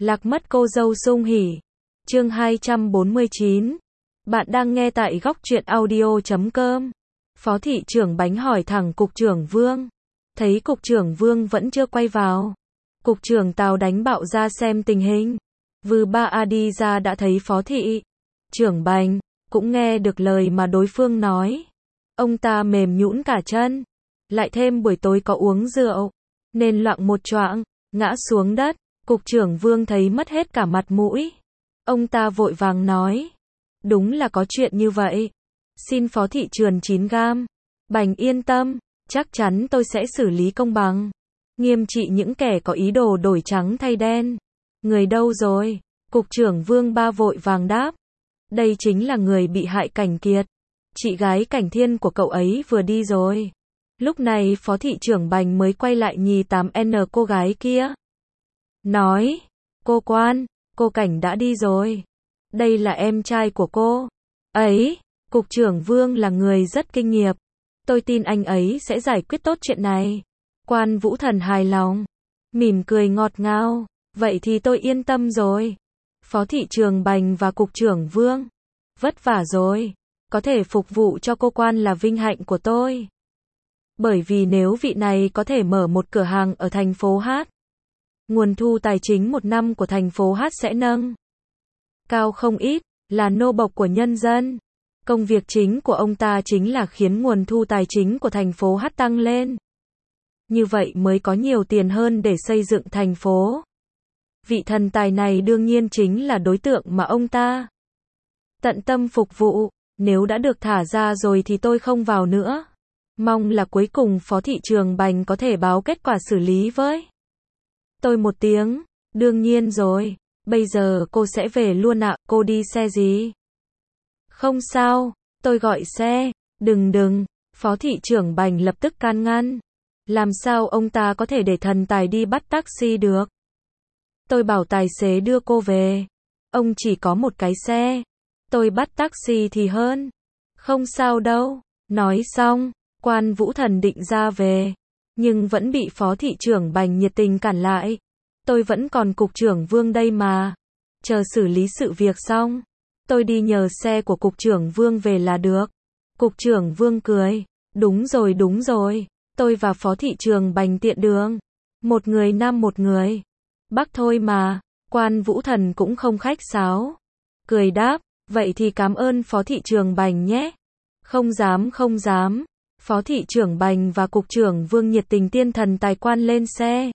Lạc mất cô dâu sung hỉ. Chương 249. Bạn đang nghe tại góc truyện audio.com. Phó thị trưởng Bánh hỏi thẳng cục trưởng Vương. Thấy cục trưởng Vương vẫn chưa quay vào. Cục trưởng Tào đánh bạo ra xem tình hình. Vư ba a đi ra đã thấy phó thị trưởng Bánh, cũng nghe được lời mà đối phương nói. Ông ta mềm nhũn cả chân. Lại thêm buổi tối có uống rượu, nên loạng một choạng, ngã xuống đất. Cục trưởng Vương thấy mất hết cả mặt mũi. Ông ta vội vàng nói. Đúng là có chuyện như vậy. Xin phó thị trưởng 9 gam. Bành yên tâm, chắc chắn tôi sẽ xử lý công bằng. Nghiêm trị những kẻ có ý đồ đổi trắng thay đen. Người đâu rồi? Cục trưởng Vương ba vội vàng đáp. Đây chính là người bị hại Cảnh Kiệt. Chị gái Cảnh Thiên của cậu ấy vừa đi rồi. Lúc này phó thị trưởng Bành mới quay lại nhì 8N cô gái kia. Nói, cô Quan, cô Cảnh đã đi rồi. Đây là em trai của cô. Ấy, cục trưởng Vương là người rất kinh nghiệp. Tôi tin anh ấy sẽ giải quyết tốt chuyện này. Quan Vũ Thần hài lòng, mỉm cười ngọt ngào. Vậy thì tôi yên tâm rồi. Phó thị trưởng Bành và cục trưởng Vương. Vất vả rồi. Có thể phục vụ cho cô Quan là vinh hạnh của tôi. Bởi vì nếu vị này có thể mở một cửa hàng ở thành phố Hát, nguồn thu tài chính một năm của thành phố Hát sẽ nâng cao không ít, là nô bộc của nhân dân. Công việc chính của ông ta chính là khiến nguồn thu tài chính của thành phố Hát tăng lên. Như vậy mới có nhiều tiền hơn để xây dựng thành phố. Vị thần tài này đương nhiên chính là đối tượng mà ông ta tận tâm phục vụ. Nếu đã được thả ra rồi thì tôi không vào nữa. Mong là cuối cùng phó thị trưởng Bành có thể báo kết quả xử lý với tôi một tiếng. Đương nhiên rồi. Bây giờ cô sẽ về luôn ạ. Cô đi xe gì? Không sao, tôi gọi xe. Đừng. Phó thị trưởng Bành lập tức can ngăn. Làm sao ông ta có thể để thần tài đi bắt taxi được? Tôi bảo tài xế đưa cô về. Ông chỉ có một cái xe. Tôi bắt taxi thì hơn. Không sao đâu. Nói xong, Quan Vũ Thần định ra về. Nhưng vẫn bị phó thị trưởng Bành nhiệt tình cản lại. Tôi vẫn còn cục trưởng Vương đây mà. Chờ xử lý sự việc xong, tôi đi nhờ xe của cục trưởng Vương về là được. Cục trưởng Vương cười. Đúng rồi. Tôi và phó thị trưởng Bành tiện đường. Một người Nam một người Bắc thôi mà. Quan Vũ Thần cũng không khách sáo. Cười đáp. Vậy thì cảm ơn phó thị trưởng Bành nhé. Không dám. Phó thị trưởng Bành và cục trưởng Vương nhiệt tình tiên thần tài quan lên xe.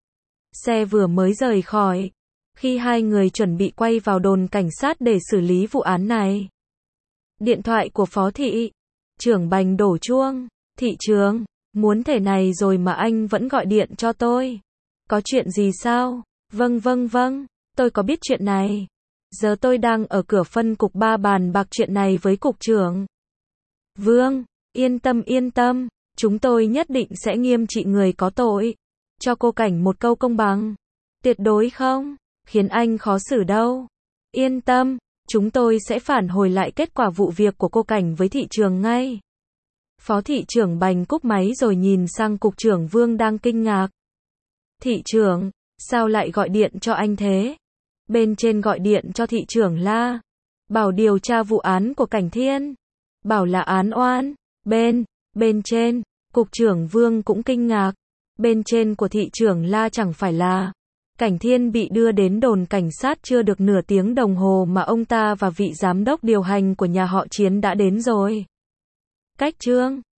Xe vừa mới rời khỏi. Khi hai người chuẩn bị quay vào đồn cảnh sát để xử lý vụ án này, điện thoại của phó thị trưởng Bành đổ chuông. Thị trưởng, muốn thể này rồi mà anh vẫn gọi điện cho tôi. Có chuyện gì sao? Vâng. Tôi có biết chuyện này. Giờ tôi đang ở cửa phân cục 3 bàn bạc chuyện này với cục trưởng Vương. Yên tâm. Chúng tôi nhất định sẽ nghiêm trị người có tội. Cho cô Cảnh một câu công bằng. Tuyệt đối không khiến anh khó xử đâu. Yên tâm, chúng tôi sẽ phản hồi lại kết quả vụ việc của cô Cảnh với thị trường ngay. Phó thị trưởng Bành cúp máy rồi nhìn sang cục trưởng Vương đang kinh ngạc. Thị trưởng, sao lại gọi điện cho anh thế? Bên trên gọi điện cho thị trưởng La. Bảo điều tra vụ án của Cảnh Thiên. Bảo là án oan. Bên trên, cục trưởng Vương cũng kinh ngạc. Bên trên của thị trưởng La chẳng phải là Cảnh Thiên bị đưa đến đồn cảnh sát chưa được nửa tiếng đồng hồ mà ông ta và vị giám đốc điều hành của nhà họ Chiến đã đến rồi. Cách trương